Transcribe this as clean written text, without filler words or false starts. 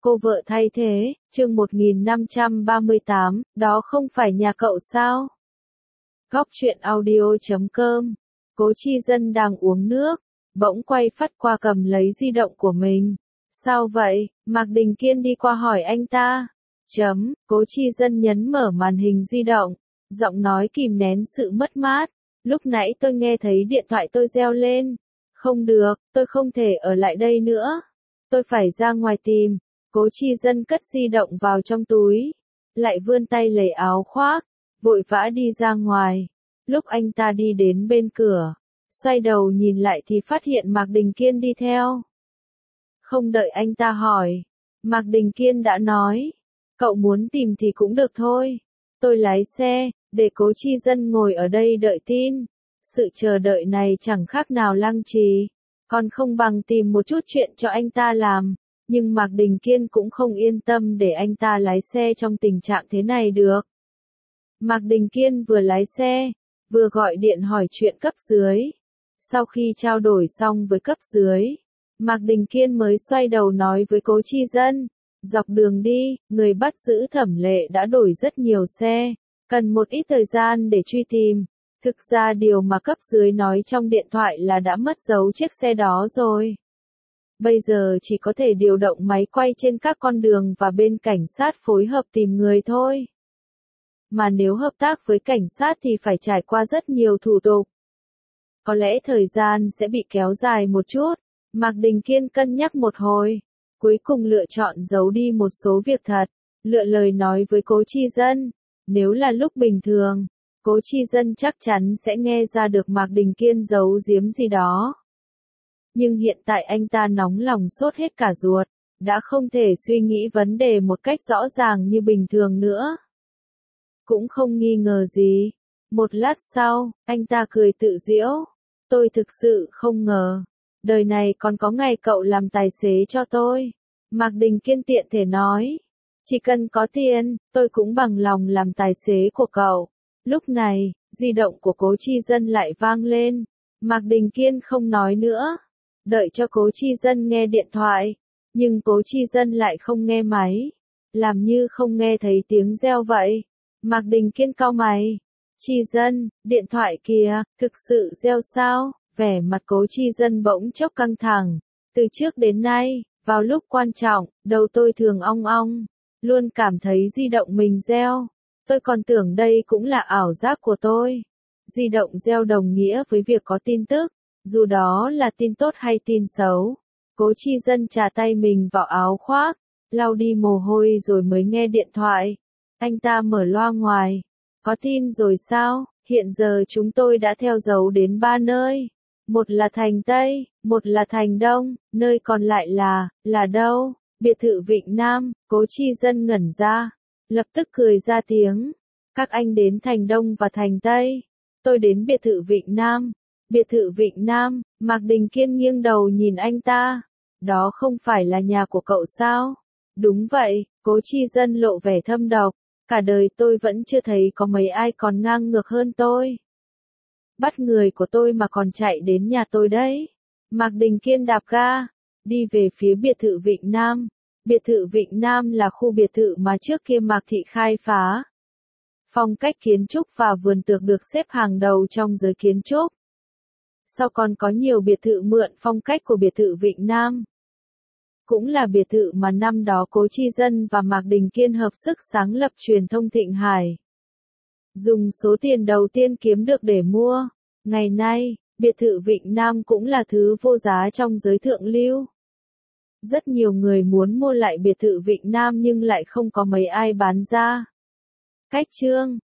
Cô vợ thay thế, chương 1538, đó không phải nhà cậu sao? Góc truyện audio.com. Cố Chi Dân đang uống nước, bỗng quay phắt qua cầm lấy di động của mình. Sao vậy? Mạc Đình Kiên đi qua hỏi anh ta. Cố Chi Dân nhấn mở màn hình di động, giọng nói kìm nén sự mất mát. Lúc nãy tôi nghe thấy điện thoại tôi reo lên. Không được, tôi không thể ở lại đây nữa. Tôi phải ra ngoài tìm. Cố Chi Dân cất di động vào trong túi, lại vươn tay lấy áo khoác, vội vã đi ra ngoài. Lúc anh ta đi đến bên cửa, xoay đầu nhìn lại thì phát hiện Mạc Đình Kiên đi theo. Không đợi anh ta hỏi, Mạc Đình Kiên đã nói, cậu muốn tìm thì cũng được thôi. Tôi lái xe, để Cố Chi Dân ngồi ở đây đợi tin. Sự chờ đợi này chẳng khác nào lăng trì, còn không bằng tìm một chút chuyện cho anh ta làm. Nhưng Mạc Đình Kiên cũng không yên tâm để anh ta lái xe trong tình trạng thế này được. Mạc Đình Kiên vừa lái xe, vừa gọi điện hỏi chuyện cấp dưới. Sau khi trao đổi xong với cấp dưới, Mạc Đình Kiên mới xoay đầu nói với Cố Chi Dân. Dọc đường đi, người bắt giữ Thẩm Lệ đã đổi rất nhiều xe, cần một ít thời gian để truy tìm. Thực ra điều mà cấp dưới nói trong điện thoại là đã mất dấu chiếc xe đó rồi. Bây giờ chỉ có thể điều động máy quay trên các con đường và bên cảnh sát phối hợp tìm người thôi. Mà nếu hợp tác với cảnh sát thì phải trải qua rất nhiều thủ tục. Có lẽ thời gian sẽ bị kéo dài một chút. Mạc Đình Kiên cân nhắc một hồi, cuối cùng lựa chọn giấu đi một số việc thật, lựa lời nói với Cố Chi Dân. Nếu là lúc bình thường, Cố Chi Dân chắc chắn sẽ nghe ra được Mạc Đình Kiên giấu giếm gì đó. Nhưng hiện tại anh ta nóng lòng sốt hết cả ruột, đã không thể suy nghĩ vấn đề một cách rõ ràng như bình thường nữa. Cũng không nghi ngờ gì. Một lát sau, anh ta cười tự giễu. Tôi thực sự không ngờ, đời này còn có ngày cậu làm tài xế cho tôi. Mạc Đình Kiên tiện thể nói. Chỉ cần có tiền, tôi cũng bằng lòng làm tài xế của cậu. Lúc này, di động của Cố Chi Dân lại vang lên. Mạc Đình Kiên không nói nữa, đợi cho Cố Chi Dân nghe điện thoại, nhưng Cố Chi Dân lại không nghe máy, làm như không nghe thấy tiếng reo vậy. Mạc Đình Kiên cau mày. Chi Dân, điện thoại kìa, thực sự reo sao? Vẻ mặt Cố Chi Dân bỗng chốc căng thẳng. Từ trước đến nay, vào lúc quan trọng, đầu tôi thường ong ong, luôn cảm thấy di động mình reo. Tôi còn tưởng đây cũng là ảo giác của tôi. Di động reo đồng nghĩa với việc có tin tức. Dù đó là tin tốt hay tin xấu. Cố Chi Dân chà tay mình vào áo khoác, lau đi mồ hôi rồi mới nghe điện thoại. Anh ta mở loa ngoài. Có tin rồi sao? Hiện giờ chúng tôi đã theo dấu đến 3 nơi. Một là thành Tây, một là thành Đông, nơi còn lại là đâu? Biệt thự Vịnh Nam. Cố Chi Dân ngẩn ra, lập tức cười ra tiếng. Các anh đến thành Đông và thành Tây. Tôi đến biệt thự Vịnh Nam. Biệt thự Vịnh Nam. Mạc Đình Kiên nghiêng đầu nhìn anh ta. Đó không phải là nhà của cậu sao? Đúng vậy, Cố Chi Dân lộ vẻ thâm độc. Cả đời tôi vẫn chưa thấy có mấy ai còn ngang ngược hơn tôi. Bắt người của tôi mà còn chạy đến nhà tôi đấy. Mạc Đình Kiên đạp ga, đi về phía biệt thự Vịnh Nam. Biệt thự Vịnh Nam là khu biệt thự mà trước kia Mạc Thị khai phá. Phong cách kiến trúc và vườn tược được xếp hàng đầu trong giới kiến trúc. Sau còn có nhiều biệt thự mượn phong cách của biệt thự Vịnh Nam. Cũng là biệt thự mà năm đó Cố Chi Dân và Mạc Đình Kiên hợp sức sáng lập Truyền thông Thịnh Hải. Dùng số tiền đầu tiên kiếm được để mua. Ngày nay, biệt thự Vịnh Nam cũng là thứ vô giá trong giới thượng lưu. Rất nhiều người muốn mua lại biệt thự Vịnh Nam nhưng lại không có mấy ai bán ra. Cách chương